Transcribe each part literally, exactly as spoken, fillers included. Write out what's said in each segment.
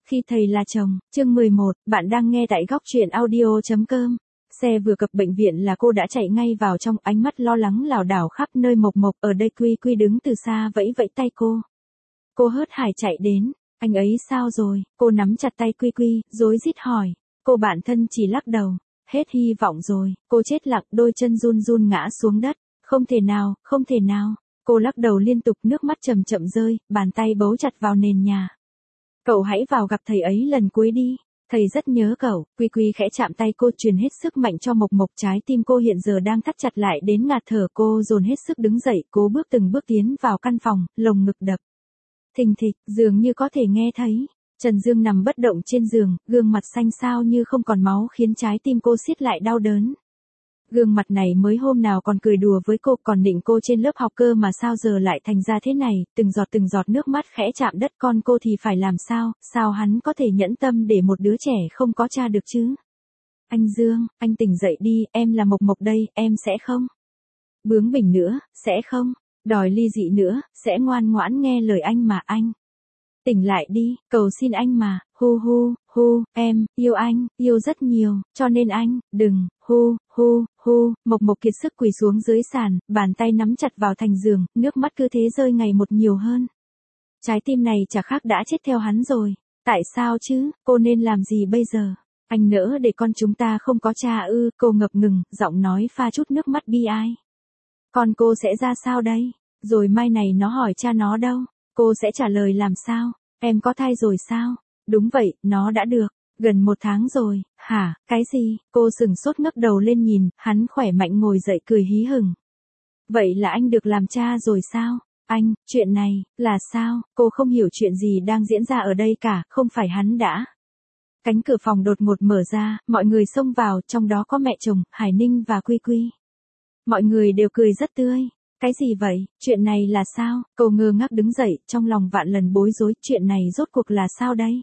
Khi thầy là chồng, chương mười một, bạn đang nghe tại góc truyện audio chấm com. Xe vừa cập bệnh viện là cô đã chạy ngay vào trong, ánh mắt lo lắng lảo đảo khắp nơi. Mộc Mộc ở đây, Quy Quy đứng từ xa vẫy vẫy tay cô. Cô hớt hải chạy đến, anh ấy sao rồi? Cô nắm chặt tay Quy Quy, rối rít hỏi. Cô bạn thân chỉ lắc đầu, hết hy vọng rồi. Cô chết lặng, đôi chân run run ngã xuống đất. Không thể nào, không thể nào. Cô lắc đầu liên tục, nước mắt chậm chậm rơi, bàn tay bấu chặt vào nền nhà. Cậu hãy vào gặp thầy ấy lần cuối đi, thầy rất nhớ cậu. Quy Quy khẽ chạm tay cô, truyền hết sức mạnh cho Mộc Mộc. Trái tim cô hiện giờ đang thắt chặt lại đến ngạt thở. Cô dồn hết sức đứng dậy, cố bước từng bước tiến vào căn phòng, lồng ngực đập thình thịch, dường như có thể nghe thấy. Trần Dương nằm bất động trên giường, gương mặt xanh xao như không còn máu khiến trái tim cô siết lại đau đớn. Gương mặt này mới hôm nào còn cười đùa với cô, còn nịnh cô trên lớp học cơ mà sao giờ lại thành ra thế này. Từng giọt từng giọt nước mắt khẽ chạm đất. Con cô thì phải làm sao, sao hắn có thể nhẫn tâm để một đứa trẻ không có cha được chứ? Anh Dương, anh tỉnh dậy đi, em là Mộc Mộc đây, em sẽ không bướng bỉnh nữa, sẽ không đòi ly dị nữa, sẽ ngoan ngoãn nghe lời anh mà anh. Tỉnh lại đi, cầu xin anh mà, hu hu, hu, em, yêu anh, yêu rất nhiều, cho nên anh, đừng, hu, hu, hu. Mộc Mộc kiệt sức quỳ xuống dưới sàn, bàn tay nắm chặt vào thành giường, nước mắt cứ thế rơi ngày một nhiều hơn. Trái tim này chả khác đã chết theo hắn rồi. Tại sao chứ, cô nên làm gì bây giờ? Anh nỡ để con chúng ta không có cha ư? Cô ngập ngừng, giọng nói pha chút nước mắt bi ai. Con cô sẽ ra sao đây? Rồi mai này nó hỏi cha nó đâu? Cô sẽ trả lời làm sao? Em có thai rồi sao? Đúng vậy, nó đã được gần một tháng rồi. Hả, cái gì? Cô sừng sốt ngước đầu lên nhìn, hắn khỏe mạnh ngồi dậy cười hí hửng. Vậy là anh được làm cha rồi sao? Anh, chuyện này, là sao? Cô không hiểu chuyện gì đang diễn ra ở đây cả, không phải hắn đã. Cánh cửa phòng đột ngột mở ra, mọi người xông vào, trong đó có mẹ chồng, Hải Ninh và Quy Quy. Mọi người đều cười rất tươi. Cái gì vậy? Chuyện này là sao? Cô ngơ ngác đứng dậy, trong lòng vạn lần bối rối, chuyện này rốt cuộc là sao đây?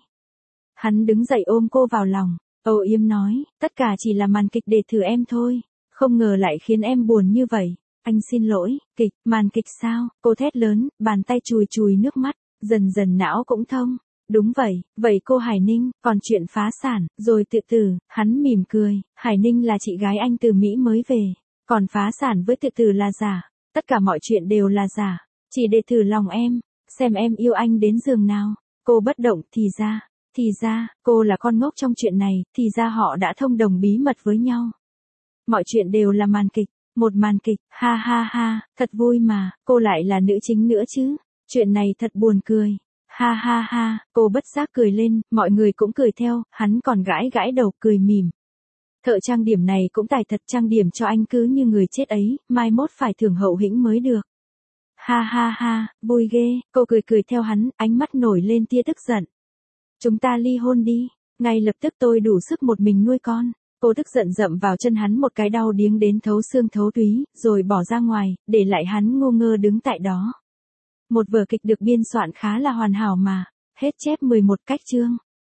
Hắn đứng dậy ôm cô vào lòng, âu yếm nói, tất cả chỉ là màn kịch để thử em thôi, không ngờ lại khiến em buồn như vậy. Anh xin lỗi, kịch, màn kịch sao? Cô thét lớn, bàn tay chùi chùi nước mắt, dần dần não cũng thông. Đúng vậy, vậy cô Hải Ninh, còn chuyện phá sản, rồi tự tử. Hắn mỉm cười, Hải Ninh là chị gái anh từ Mỹ mới về, còn phá sản với tự tử là giả. Tất cả mọi chuyện đều là giả, chỉ để thử lòng em, xem em yêu anh đến giường nào. Cô bất động, thì ra, thì ra, cô là con ngốc trong chuyện này, thì ra họ đã thông đồng bí mật với nhau. Mọi chuyện đều là màn kịch, một màn kịch, ha ha ha, thật vui mà, cô lại là nữ chính nữa chứ, chuyện này thật buồn cười. Ha ha ha, cô bất giác cười lên, mọi người cũng cười theo, hắn còn gãi gãi đầu cười mỉm. Thợ trang điểm này cũng tài thật, trang điểm cho anh cứ như người chết ấy, mai mốt phải thưởng hậu hĩnh mới được. Ha ha ha, vui ghê, cô cười cười theo hắn, ánh mắt nổi lên tia tức giận. Chúng ta ly hôn đi, ngay lập tức tôi đủ sức một mình nuôi con. Cô tức giận dậm vào chân hắn một cái đau điếng đến thấu xương thấu túy, rồi bỏ ra ngoài, để lại hắn ngu ngơ đứng tại đó. Một vở kịch được biên soạn khá là hoàn hảo mà, hết chép mười một cách chương.